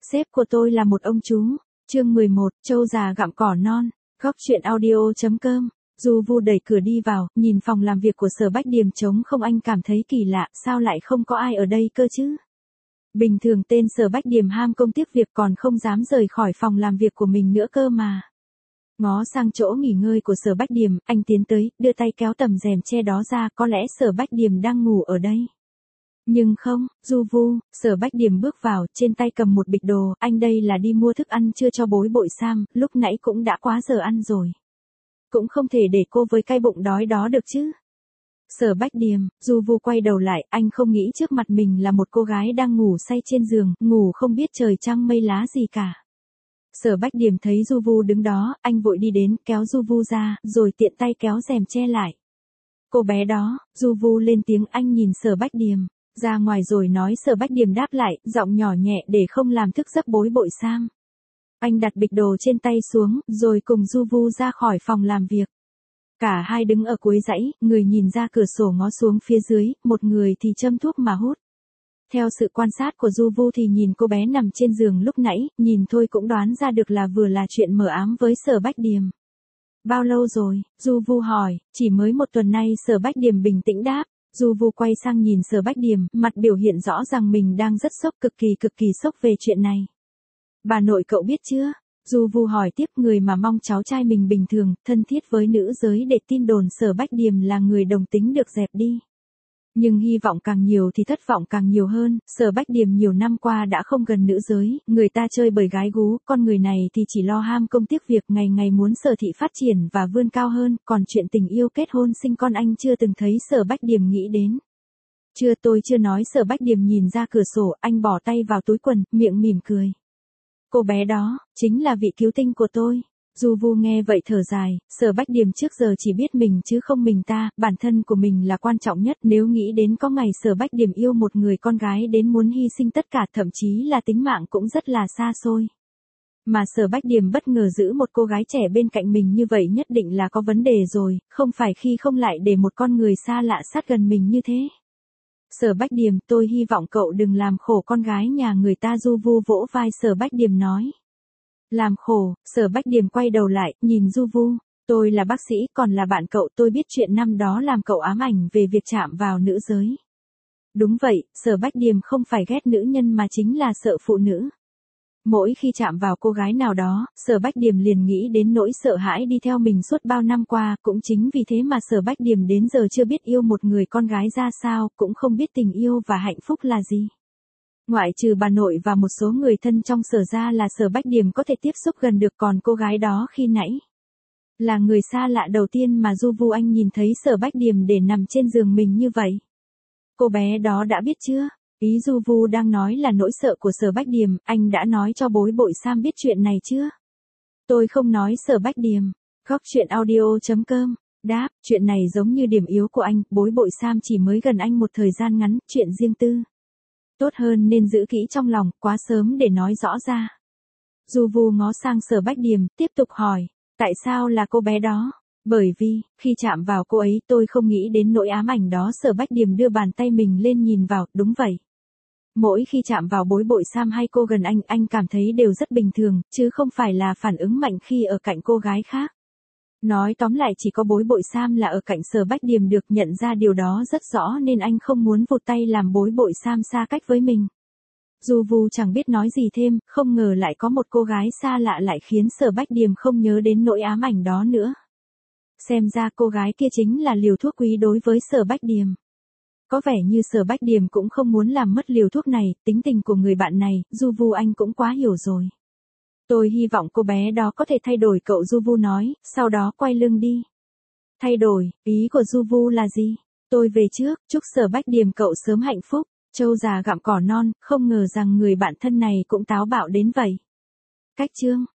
Sếp của tôi là một ông chú. Chương 11, trâu già gặm cỏ non. Góc chuyện audio.com. Du Vu đẩy cửa đi vào, nhìn phòng làm việc của Sở Bách Điềm trống không, anh cảm thấy kỳ lạ, sao lại không có ai ở đây cơ chứ? Bình thường tên Sở Bách Điềm ham công tiếc việc, còn không dám rời khỏi phòng làm việc của mình nữa cơ mà. Ngó sang chỗ nghỉ ngơi của Sở Bách Điềm, anh tiến tới, đưa tay kéo tấm rèm che đó ra, có lẽ Sở Bách Điềm đang ngủ ở đây. Nhưng không, Du Vu, Sở Bách Điềm bước vào, trên tay cầm một bịch đồ, anh đây là đi mua thức ăn trưa cho bối bội Sam, lúc nãy cũng đã quá giờ ăn rồi. Cũng không thể để cô với cái bụng đói đó được chứ. Sở Bách Điềm, Du Vu quay đầu lại, anh không nghĩ trước mặt mình là một cô gái đang ngủ say trên giường, ngủ không biết trời trăng mây lá gì cả. Sở Bách Điềm thấy Du Vu đứng đó, anh vội đi đến, kéo Du Vu ra, rồi tiện tay kéo rèm che lại. Cô bé đó, Du Vu lên tiếng, anh nhìn Sở Bách Điềm. Ra ngoài rồi nói. Sở Bách Điềm đáp lại, giọng nhỏ nhẹ để không làm thức giấc bối bội Sam. Anh đặt bịch đồ trên tay xuống, rồi cùng Du Vu ra khỏi phòng làm việc. Cả hai đứng ở cuối dãy, người nhìn ra cửa sổ ngó xuống phía dưới, một người thì châm thuốc mà hút. Theo sự quan sát của Du Vu thì nhìn cô bé nằm trên giường lúc nãy, nhìn thôi cũng đoán ra được là vừa là chuyện mờ ám với Sở Bách Điềm. Bao lâu rồi? Du Vu hỏi. Chỉ mới một tuần nay. Sở Bách Điềm bình tĩnh đáp. Du Vu quay sang nhìn Sở Bách Điềm, mặt biểu hiện rõ rằng mình đang rất sốc, cực kỳ sốc về chuyện này. Bà nội cậu biết chưa? Du Vu hỏi tiếp, người mà mong cháu trai mình bình thường, thân thiết với nữ giới để tin đồn Sở Bách Điềm là người đồng tính được dẹp đi. Nhưng hy vọng càng nhiều thì thất vọng càng nhiều hơn, Sở Bách Điềm nhiều năm qua đã không gần nữ giới, người ta chơi bời gái gú, con người này thì chỉ lo ham công tiếc việc, ngày ngày muốn Sở thị phát triển và vươn cao hơn, còn chuyện tình yêu kết hôn sinh con anh chưa từng thấy Sở Bách Điềm nghĩ đến. Tôi chưa nói. Sở Bách Điềm nhìn ra cửa sổ, anh bỏ tay vào túi quần, miệng mỉm cười. Cô bé đó, chính là vị cứu tinh của tôi. Du Vu nghe vậy thở dài, Sở Bách Điềm trước giờ chỉ biết mình chứ không mình ta, bản thân của mình là quan trọng nhất, nếu nghĩ đến có ngày Sở Bách Điềm yêu một người con gái đến muốn hy sinh tất cả, thậm chí là tính mạng cũng rất là xa xôi. Mà Sở Bách Điềm bất ngờ giữ một cô gái trẻ bên cạnh mình như vậy nhất định là có vấn đề rồi, không phải khi không lại để một con người xa lạ sát gần mình như thế. Sở Bách Điềm, tôi hy vọng cậu đừng làm khổ con gái nhà người ta. Du Vu vỗ vai Sở Bách Điềm nói. Làm khổ? Sở Bách Điềm quay đầu lại, nhìn Du Vu. Tôi là bác sĩ, còn là bạn cậu, tôi biết chuyện năm đó làm cậu ám ảnh về việc chạm vào nữ giới. Đúng vậy, Sở Bách Điềm không phải ghét nữ nhân mà chính là sợ phụ nữ. Mỗi khi chạm vào cô gái nào đó, Sở Bách Điềm liền nghĩ đến nỗi sợ hãi đi theo mình suốt bao năm qua, cũng chính vì thế mà Sở Bách Điềm đến giờ chưa biết yêu một người con gái ra sao, cũng không biết tình yêu và hạnh phúc là gì. Ngoại trừ bà nội và một số người thân trong Sở ra là Sở Bách Điềm có thể tiếp xúc gần được, còn cô gái đó khi nãy là người xa lạ đầu tiên mà Du Vu anh nhìn thấy Sở Bách Điềm để nằm trên giường mình như vậy. Cô bé đó đã biết chưa? Ý Du Vu đang nói là nỗi sợ của Sở Bách Điềm, anh đã nói cho bối bội Sam biết chuyện này chưa? Tôi không nói. Sở Bách Điềm. Góc chuyện audio.com. Đáp, chuyện này giống như điểm yếu của anh, bối bội Sam chỉ mới gần anh một thời gian ngắn, chuyện riêng tư. Tốt hơn nên giữ kỹ trong lòng, quá sớm để nói rõ ra. Du Vu ngó sang Sở Bách Điềm, tiếp tục hỏi, tại sao là cô bé đó? Bởi vì, khi chạm vào cô ấy tôi không nghĩ đến nỗi ám ảnh đó. Sở Bách Điềm đưa bàn tay mình lên nhìn vào, đúng vậy. Mỗi khi chạm vào bối bội Sam hay cô gần anh cảm thấy đều rất bình thường, chứ không phải là phản ứng mạnh khi ở cạnh cô gái khác. Nói tóm lại chỉ có bối bội Sam là ở cạnh Sở Bách Điềm được nhận ra điều đó rất rõ nên anh không muốn vụt tay làm bối bội Sam xa cách với mình. Du Vu chẳng biết nói gì thêm, không ngờ lại có một cô gái xa lạ lại khiến Sở Bách Điềm không nhớ đến nỗi ám ảnh đó nữa. Xem ra cô gái kia chính là liều thuốc quý đối với Sở Bách Điềm. Có vẻ như Sở Bách Điềm cũng không muốn làm mất liều thuốc này, tính tình của người bạn này, Du Vu anh cũng quá hiểu rồi. Tôi hy vọng cô bé đó có thể thay đổi cậu. Du Vu nói, sau đó quay lưng đi. Thay đổi, ý của Du Vu là gì? Tôi về trước, chúc Sở Bách Điềm cậu sớm hạnh phúc. Trâu già gặm cỏ non, không ngờ rằng người bạn thân này cũng táo bạo đến vậy. Cách chương.